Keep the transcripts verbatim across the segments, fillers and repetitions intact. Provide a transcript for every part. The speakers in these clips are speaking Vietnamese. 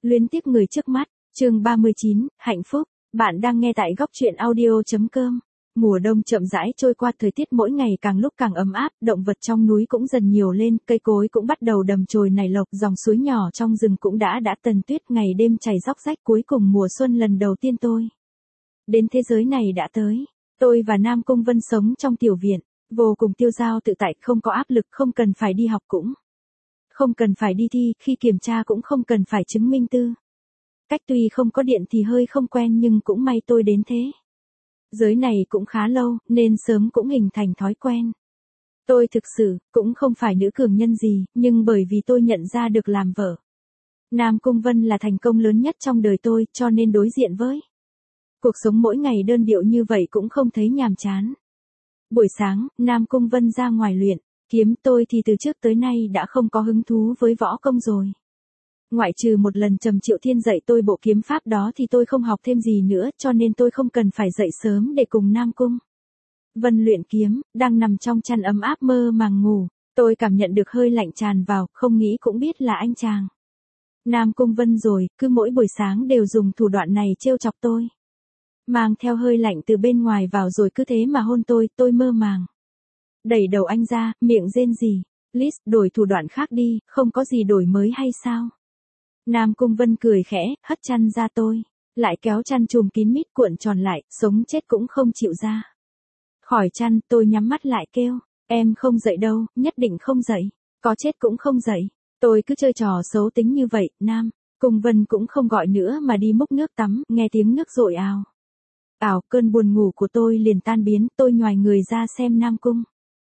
Luyến tiếc người trước mắt, chương ba mươi chín, hạnh phúc. Bạn đang nghe tại góc truyện audio chấm com. Mùa đông chậm rãi trôi qua, thời tiết mỗi ngày càng lúc càng ấm áp, động vật trong núi cũng dần nhiều lên, cây cối cũng bắt đầu đầm chồi nảy lộc, dòng suối nhỏ trong rừng cũng đã đã tần tuyết, ngày đêm chảy róc rách. Cuối cùng mùa xuân lần đầu tiên tôi đến thế giới này đã tới. Tôi và Nam Cung Vân sống trong tiểu viện, vô cùng tiêu dao tự tại, không có áp lực, không cần phải đi học cũng không cần phải đi thi, khi kiểm tra cũng không cần phải chứng minh tư cách. Tuy không có điện thì hơi không quen, nhưng cũng may tôi đến thế giới này cũng khá lâu, nên sớm cũng hình thành thói quen. Tôi thực sự cũng không phải nữ cường nhân gì, nhưng bởi vì tôi nhận ra được làm vợ Nam Cung Vân là thành công lớn nhất trong đời tôi, cho nên đối diện với cuộc sống mỗi ngày đơn điệu như vậy cũng không thấy nhàm chán. Buổi sáng, Nam Cung Vân ra ngoài luyện kiếm, tôi thì từ trước tới nay đã không có hứng thú với võ công rồi. Ngoại trừ một lần Trầm Triệu Thiên dạy tôi bộ kiếm pháp đó thì tôi không học thêm gì nữa, cho nên tôi không cần phải dậy sớm để cùng Nam Cung Vân luyện kiếm. Đang nằm trong chăn ấm áp mơ màng ngủ, tôi cảm nhận được hơi lạnh tràn vào, không nghĩ cũng biết là anh chàng Nam Cung Vân rồi, cứ mỗi buổi sáng đều dùng thủ đoạn này trêu chọc tôi. Mang theo hơi lạnh từ bên ngoài vào rồi cứ thế mà hôn tôi, tôi mơ màng đẩy đầu anh ra, miệng rên rỉ. Liz, đổi thủ đoạn khác đi, không có gì đổi mới hay sao? Nam Cung Vân cười khẽ, hất chăn ra tôi, lại kéo chăn chùm kín mít cuộn tròn lại, sống chết cũng không chịu ra khỏi chăn. Tôi nhắm mắt lại kêu, em không dậy đâu, nhất định không dậy, có chết cũng không dậy. Tôi cứ chơi trò xấu tính như vậy. Nam Cung Vân cũng không gọi nữa mà đi múc nước tắm, nghe tiếng nước dội ào ào, cơn buồn ngủ của tôi liền tan biến. Tôi nhoài người ra xem Nam Cung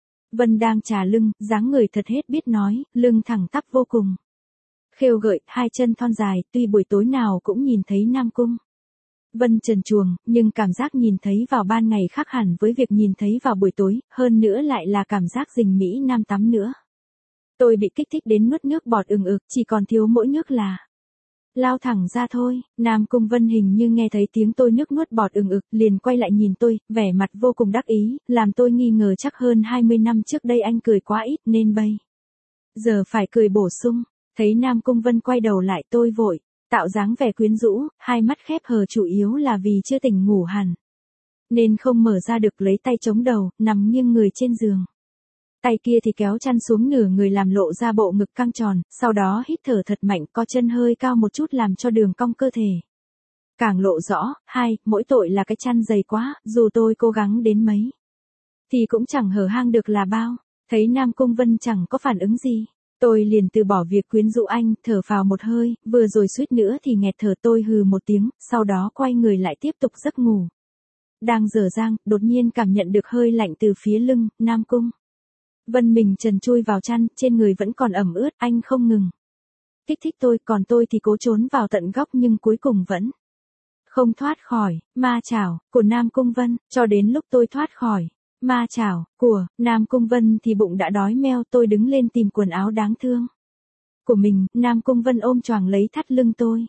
Vân đang chà lưng, dáng người thật hết biết nói, lưng thẳng tắp vô cùng khêu gợi, hai chân thon dài. Tuy buổi tối nào cũng nhìn thấy Nam Cung Vân trần truồng, nhưng cảm giác nhìn thấy vào ban ngày khác hẳn với việc nhìn thấy vào buổi tối, hơn nữa lại là cảm giác rình Mỹ Nam tắm nữa. Tôi bị kích thích đến nuốt nước bọt ừng ực, chỉ còn thiếu mỗi nước là lao thẳng ra thôi. Nam Cung Vân hình như nghe thấy tiếng tôi nước nuốt bọt ừng ực, liền quay lại nhìn tôi, vẻ mặt vô cùng đắc ý, làm tôi nghi ngờ chắc hơn hai mươi năm trước đây anh cười quá ít nên bây giờ phải cười bổ sung. Thấy Nam Cung Vân quay đầu lại, tôi vội tạo dáng vẻ quyến rũ, hai mắt khép hờ, chủ yếu là vì chưa tỉnh ngủ hẳn nên không mở ra được, lấy tay chống đầu, nằm nghiêng người trên giường. Tay kia thì kéo chăn xuống nửa người làm lộ ra bộ ngực căng tròn, sau đó hít thở thật mạnh, co chân hơi cao một chút làm cho đường cong cơ thể càng lộ rõ. Hai, mỗi tội là cái chăn dày quá, dù tôi cố gắng đến mấy thì cũng chẳng hở hang được là bao. Thấy Nam Cung Vân chẳng có phản ứng gì, tôi liền từ bỏ việc quyến rũ anh, thở phào một hơi, vừa rồi suýt nữa thì nghẹt thở. Tôi hừ một tiếng, sau đó quay người lại tiếp tục giấc ngủ. Đang dở dang, đột nhiên cảm nhận được hơi lạnh từ phía lưng. Nam Cung Vân mình trần chui vào chăn, trên người vẫn còn ẩm ướt, anh không ngừng kích thích tôi, còn tôi thì cố trốn vào tận góc nhưng cuối cùng vẫn không thoát khỏi ma chảo của Nam Cung Vân. Cho đến lúc tôi thoát khỏi ma chảo của Nam Cung Vân thì bụng đã đói meo. Tôi đứng lên tìm quần áo đáng thương của mình, Nam Cung Vân ôm choàng lấy thắt lưng tôi.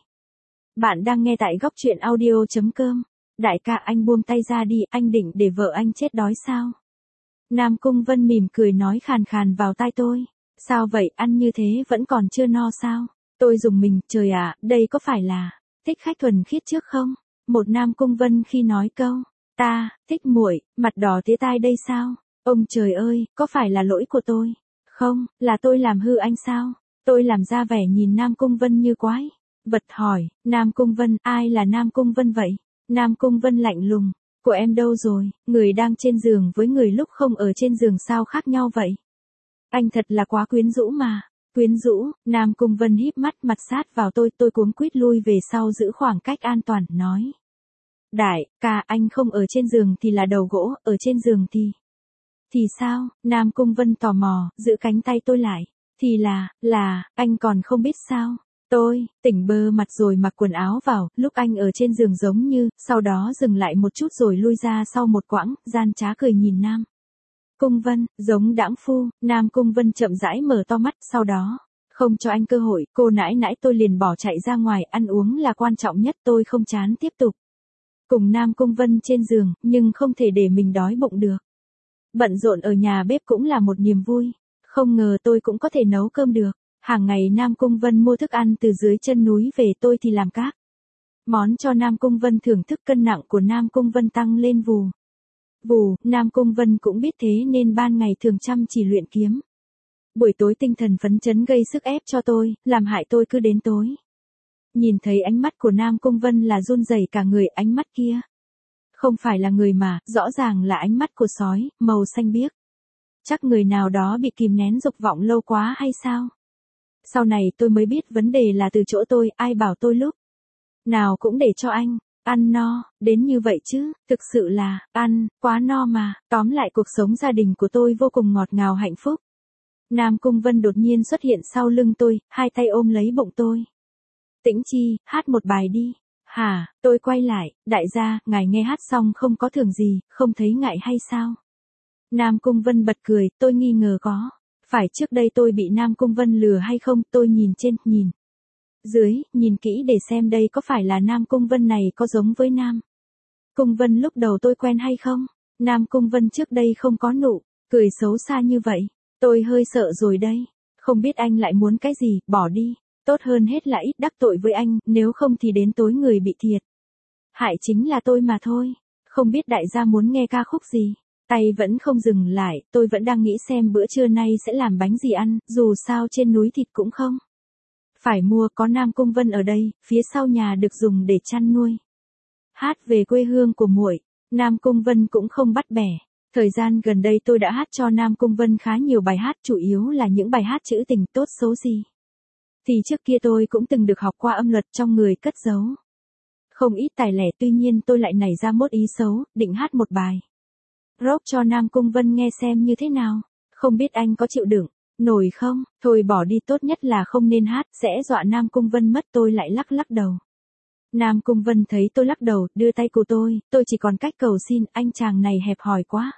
Bạn đang nghe tại góc truyện audio chấm com. Đại ca, anh buông tay ra đi, anh định để vợ anh chết đói sao? Nam Cung Vân mỉm cười nói khàn khàn vào tai tôi. Sao vậy, ăn như thế vẫn còn chưa no sao? Tôi rùng mình, trời ạ, đây có phải là thích khách thuần khiết trước không? Một Nam Cung Vân khi nói câu ta thích muội, mặt đỏ tía tai đây sao? Ông trời ơi, có phải là lỗi của tôi không, là tôi làm hư anh sao? Tôi làm ra vẻ nhìn Nam Cung Vân như quái vật hỏi, Nam Cung Vân, ai là Nam Cung Vân vậy? Nam Cung Vân lạnh lùng, của em đâu rồi? Người đang trên giường với người lúc không ở trên giường sao khác nhau vậy? Anh thật là quá quyến rũ mà. Quyến rũ? Nam Cung Vân híp mắt, mặt sát vào tôi. Tôi cuống quýt lui về sau giữ khoảng cách an toàn, nói, đại ca, anh không ở trên giường thì là đầu gỗ, ở trên giường thì thì sao? Nam Cung Vân tò mò, giữ cánh tay tôi lại. Thì là, là, anh còn không biết sao? Tôi tỉnh bơ mặt rồi mặc quần áo vào, lúc anh ở trên giường giống như, sau đó dừng lại một chút rồi lui ra sau một quãng, gian trá cười nhìn Nam Cung Vân, giống đãng phu. Nam Cung Vân chậm rãi mở to mắt, sau đó không cho anh cơ hội, cô nãi nãi tôi liền bỏ chạy ra ngoài. Ăn uống là quan trọng nhất. Tôi không chán tiếp tục cùng Nam Cung Vân trên giường, nhưng không thể để mình đói bụng được. Bận rộn ở nhà bếp cũng là một niềm vui. Không ngờ tôi cũng có thể nấu cơm được. Hàng ngày Nam Cung Vân mua thức ăn từ dưới chân núi về, tôi thì làm các món cho Nam Cung Vân thưởng thức. Cân nặng của Nam Cung Vân tăng lên vù vù, Nam Cung Vân cũng biết thế nên ban ngày thường chăm chỉ luyện kiếm. Buổi tối tinh thần phấn chấn gây sức ép cho tôi, làm hại tôi cứ đến tối. Nhìn thấy ánh mắt của Nam Cung Vân là run rẩy cả người, ánh mắt kia không phải là người mà, rõ ràng là ánh mắt của sói, màu xanh biếc. Chắc người nào đó bị kìm nén dục vọng lâu quá hay sao? Sau này tôi mới biết vấn đề là từ chỗ tôi, ai bảo tôi lúc nào cũng để cho anh ăn no, đến như vậy chứ, thực sự là, ăn, quá no mà. Tóm lại cuộc sống gia đình của tôi vô cùng ngọt ngào hạnh phúc. Nam Cung Vân đột nhiên xuất hiện sau lưng tôi, hai tay ôm lấy bụng tôi. Tĩnh Chi, hát một bài đi. Hả, tôi quay lại, đại gia, ngài nghe hát xong không có thưởng gì, không thấy ngại hay sao? Nam Cung Vân bật cười, tôi nghi ngờ có. Phải trước đây tôi bị Nam Cung Vân lừa hay không, tôi nhìn trên, nhìn dưới, nhìn kỹ để xem đây có phải là Nam Cung Vân này có giống với Nam Cung Vân lúc đầu tôi quen hay không? Nam Cung Vân trước đây không có nụ cười xấu xa như vậy. Tôi hơi sợ rồi đây. Không biết anh lại muốn cái gì, bỏ đi. Tốt hơn hết là ít đắc tội với anh, nếu không thì đến tối người bị thiệt hại chính là tôi mà thôi. Không biết đại gia muốn nghe ca khúc gì? Tay vẫn không dừng lại, tôi vẫn đang nghĩ xem bữa trưa nay sẽ làm bánh gì ăn, dù sao trên núi thịt cũng không phải mua, có Nam Cung Vân ở đây, phía sau nhà được dùng để chăn nuôi. Hát về quê hương của muội, Nam Cung Vân cũng không bắt bẻ. Thời gian gần đây tôi đã hát cho Nam Cung Vân khá nhiều bài hát, chủ yếu là những bài hát trữ tình tốt xấu gì thì trước kia tôi cũng từng được học qua âm luật trong người cất giấu không ít tài lẻ, tuy nhiên tôi lại nảy ra một ý xấu, định hát một bài rock cho Nam Cung Vân nghe xem như thế nào. Không biết anh có chịu đựng nổi không? Thôi bỏ đi, tốt nhất là không nên hát, sẽ dọa Nam Cung Vân mất. Tôi lại lắc lắc đầu. Nam Cung Vân thấy tôi lắc đầu, đưa tay của tôi, tôi chỉ còn cách cầu xin, anh chàng này hẹp hòi quá.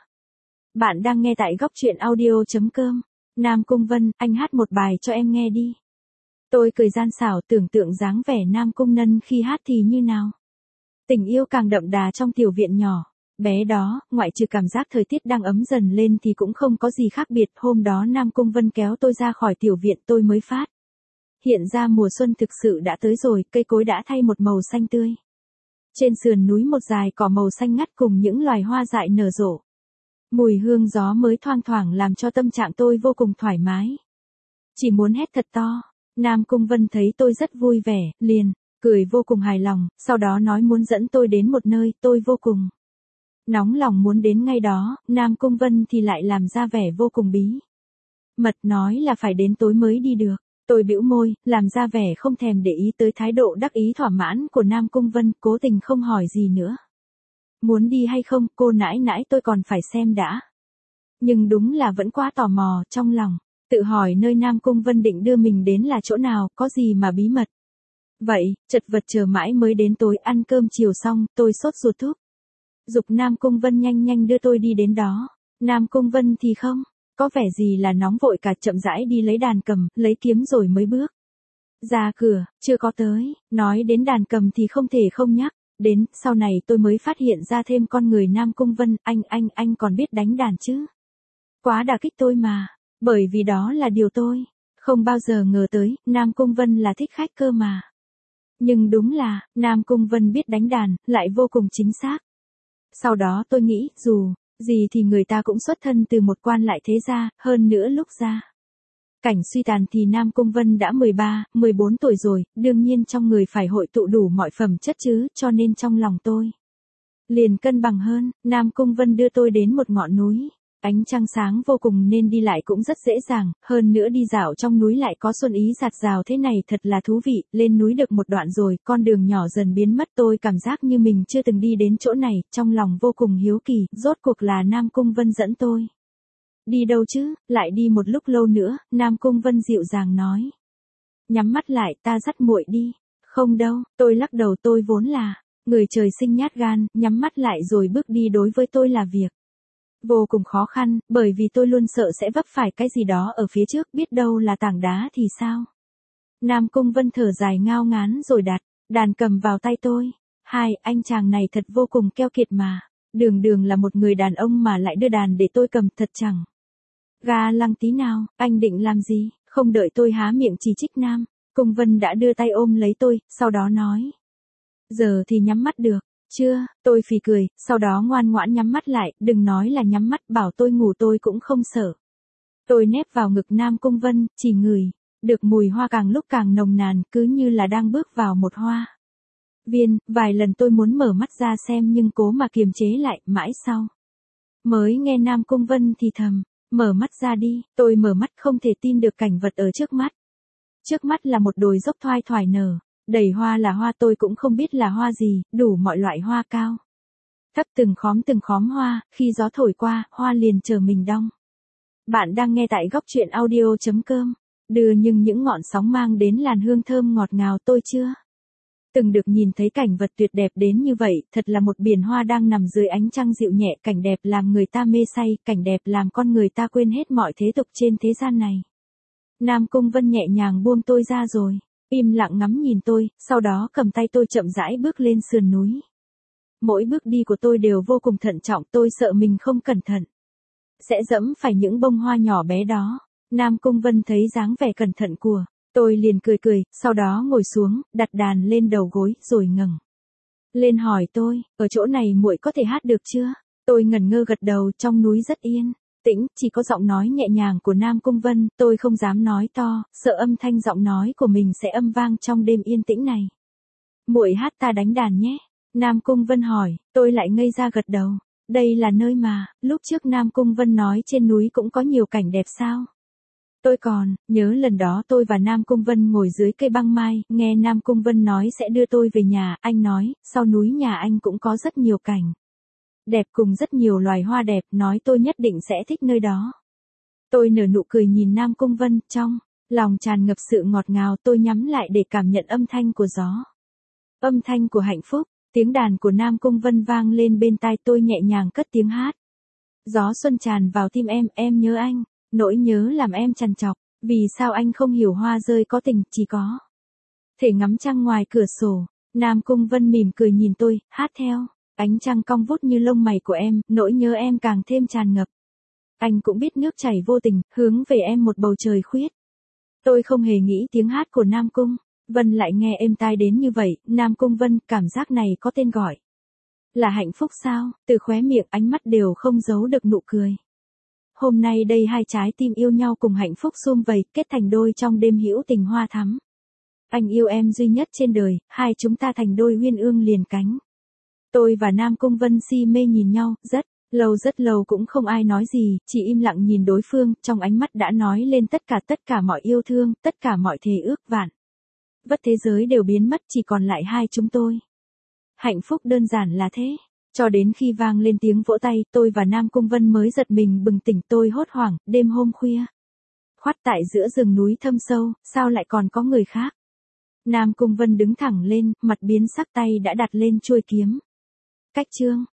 Bạn đang nghe tại góc truyện audio.com. Nam Cung Vân, anh hát một bài cho em nghe đi. Tôi cười gian xảo, tưởng tượng dáng vẻ Nam Cung Nân khi hát thì như nào. Tình yêu càng đậm đà trong tiểu viện nhỏ bé đó, ngoại trừ cảm giác thời tiết đang ấm dần lên thì cũng không có gì khác biệt. Hôm đó Nam Cung Vân kéo tôi ra khỏi tiểu viện, tôi mới phát hiện ra mùa xuân thực sự đã tới rồi, cây cối đã thay một màu xanh tươi. Trên sườn núi một dải cỏ màu xanh ngắt cùng những loài hoa dại nở rộ. Mùi hương gió mới thoang thoảng làm cho tâm trạng tôi vô cùng thoải mái. Chỉ muốn hét thật to. Nam Cung Vân thấy tôi rất vui vẻ, liền cười vô cùng hài lòng, sau đó nói muốn dẫn tôi đến một nơi, tôi vô cùng nóng lòng muốn đến ngay đó. Nam Cung Vân thì lại làm ra vẻ vô cùng bí mật, nói là phải đến tối mới đi được. Tôi bĩu môi, làm ra vẻ không thèm để ý tới thái độ đắc ý thỏa mãn của Nam Cung Vân, cố tình không hỏi gì nữa. Muốn đi hay không, cô nãi nãi, tôi còn phải xem đã. Nhưng đúng là vẫn quá tò mò, trong lòng tự hỏi nơi Nam Cung Vân định đưa mình đến là chỗ nào, có gì mà bí mật. Vậy, chật vật chờ mãi mới đến tối. Ăn cơm chiều xong, tôi sốt ruột thúc giục Nam Cung Vân nhanh nhanh đưa tôi đi đến đó. Nam Cung Vân thì không có vẻ gì là nóng vội cả, chậm rãi đi lấy đàn cầm, lấy kiếm rồi mới bước ra cửa. Chưa có tới, nói đến đàn cầm thì không thể không nhắc đến, sau này tôi mới phát hiện ra thêm con người Nam Cung Vân. Anh, anh, anh còn biết đánh đàn chứ? Quá đả kích tôi mà, bởi vì đó là điều tôi không bao giờ ngờ tới, Nam Cung Vân là thích khách cơ mà. Nhưng đúng là, Nam Cung Vân biết đánh đàn, lại vô cùng chính xác. Sau đó tôi nghĩ, dù gì thì người ta cũng xuất thân từ một quan lại thế gia, hơn nữa lúc ra cảnh suy tàn thì Nam Cung Vân đã mười ba, mười bốn tuổi rồi, đương nhiên trong người phải hội tụ đủ mọi phẩm chất chứ, cho nên trong lòng tôi liền cân bằng hơn. Nam Cung Vân đưa tôi đến một ngọn núi. Ánh trăng sáng vô cùng nên đi lại cũng rất dễ dàng, hơn nữa đi dạo trong núi lại có xuân ý rạt rào thế này thật là thú vị. Lên núi được một đoạn rồi, con đường nhỏ dần biến mất, tôi cảm giác như mình chưa từng đi đến chỗ này, trong lòng vô cùng hiếu kỳ, rốt cuộc là Nam Cung Vân dẫn tôi đi đâu chứ? Lại đi một lúc lâu nữa, Nam Cung Vân dịu dàng nói. Nhắm mắt lại, ta dắt muội đi. Không đâu, tôi lắc đầu, tôi vốn là người trời sinh nhát gan, nhắm mắt lại rồi bước đi đối với tôi là việc vô cùng khó khăn, bởi vì tôi luôn sợ sẽ vấp phải cái gì đó ở phía trước, biết đâu là tảng đá thì sao? Nam Cung Vân thở dài ngao ngán rồi đặt đàn cầm vào tay tôi. Hai, anh chàng này thật vô cùng keo kiệt mà. Đường đường là một người đàn ông mà lại đưa đàn để tôi cầm, thật chẳng ga lăng tí nào. Anh định làm gì? Không đợi tôi há miệng chỉ trích Nam Cung Vân đã đưa tay ôm lấy tôi, sau đó nói. Giờ thì nhắm mắt được, chưa, tôi phì cười, sau đó ngoan ngoãn nhắm mắt lại, đừng nói là nhắm mắt, bảo tôi ngủ tôi cũng không sợ. Tôi nép vào ngực Nam Cung Vân, chỉ ngửi, được mùi hoa càng lúc càng nồng nàn, cứ như là đang bước vào một hoa viên, vài lần tôi muốn mở mắt ra xem nhưng cố mà kiềm chế lại, mãi sau. Mới nghe Nam Cung Vân thì thầm, mở mắt ra đi, tôi mở mắt không thể tin được cảnh vật ở trước mắt. Trước mắt là một đồi dốc thoai thoải nở, đầy hoa là hoa tôi cũng không biết là hoa gì, đủ mọi loại hoa cao. Thấp từng khóm từng khóm hoa, khi gió thổi qua, hoa liền chờ mình đong. Bạn đang nghe tại góc truyện audio chấm com, đưa nhưng những ngọn sóng mang đến làn hương thơm ngọt ngào tôi chưa từng được nhìn thấy cảnh vật tuyệt đẹp đến như vậy, thật là một biển hoa đang nằm dưới ánh trăng dịu nhẹ, cảnh đẹp làm người ta mê say, cảnh đẹp làm con người ta quên hết mọi thế tục trên thế gian này. Nam Cung Vân nhẹ nhàng buông tôi ra rồi, im lặng ngắm nhìn tôi, sau đó cầm tay tôi chậm rãi bước lên sườn núi. Mỗi bước đi của tôi đều vô cùng thận trọng, tôi sợ mình không cẩn thận sẽ dẫm phải những bông hoa nhỏ bé đó. Nam Cung Vân thấy dáng vẻ cẩn thận của tôi liền cười cười, sau đó ngồi xuống, đặt đàn lên đầu gối, rồi ngẩng lên hỏi tôi, ở chỗ này muội có thể hát được chưa? Tôi ngẩn ngơ gật đầu, trong núi rất yên tĩnh, chỉ có giọng nói nhẹ nhàng của Nam Cung Vân, tôi không dám nói to, sợ âm thanh giọng nói của mình sẽ âm vang trong đêm yên tĩnh này. Muội hát ta đánh đàn nhé. Nam Cung Vân hỏi, tôi lại ngây ra gật đầu. Đây là nơi mà, lúc trước Nam Cung Vân nói trên núi cũng có nhiều cảnh đẹp sao? Tôi còn, nhớ lần đó tôi và Nam Cung Vân ngồi dưới cây băng mai, nghe Nam Cung Vân nói sẽ đưa tôi về nhà, anh nói, sau núi nhà anh cũng có rất nhiều cảnh đẹp cùng rất nhiều loài hoa đẹp, nói tôi nhất định sẽ thích nơi đó. Tôi nở nụ cười nhìn Nam Cung Vân, trong lòng tràn ngập sự ngọt ngào, tôi nhắm lại để cảm nhận âm thanh của gió. Âm thanh của hạnh phúc, tiếng đàn của Nam Cung Vân vang lên bên tai tôi, nhẹ nhàng cất tiếng hát. Gió xuân tràn vào tim em, em nhớ anh, nỗi nhớ làm em trằn trọc, vì sao anh không hiểu hoa rơi có tình, chỉ có thể ngắm trăng ngoài cửa sổ. Nam Cung Vân mỉm cười nhìn tôi, hát theo. Ánh trăng cong vút như lông mày của em, nỗi nhớ em càng thêm tràn ngập. Anh cũng biết nước chảy vô tình, hướng về em một bầu trời khuyết. Tôi không hề nghĩ tiếng hát của Nam Cung Vân lại nghe êm tai đến như vậy. Nam Cung Vân, cảm giác này có tên gọi là hạnh phúc sao? Từ khóe miệng, ánh mắt đều không giấu được nụ cười. Hôm nay đây hai trái tim yêu nhau cùng hạnh phúc sum vầy, kết thành đôi trong đêm hữu tình hoa thắm. Anh yêu em duy nhất trên đời, hai chúng ta thành đôi uyên ương liền cánh. Tôi và Nam Cung Vân si mê nhìn nhau, rất lâu rất lâu cũng không ai nói gì, chỉ im lặng nhìn đối phương, trong ánh mắt đã nói lên tất cả tất cả mọi yêu thương, tất cả mọi thề ước vạn vất thế giới đều biến mất, chỉ còn lại hai chúng tôi. Hạnh phúc đơn giản là thế. Cho đến khi vang lên tiếng vỗ tay, tôi và Nam Cung Vân mới giật mình bừng tỉnh, tôi hốt hoảng, đêm hôm khuya khoắt tại giữa rừng núi thâm sâu, sao lại còn có người khác? Nam Cung Vân đứng thẳng lên, mặt biến sắc, tay đã đặt lên chuôi kiếm. Cách chương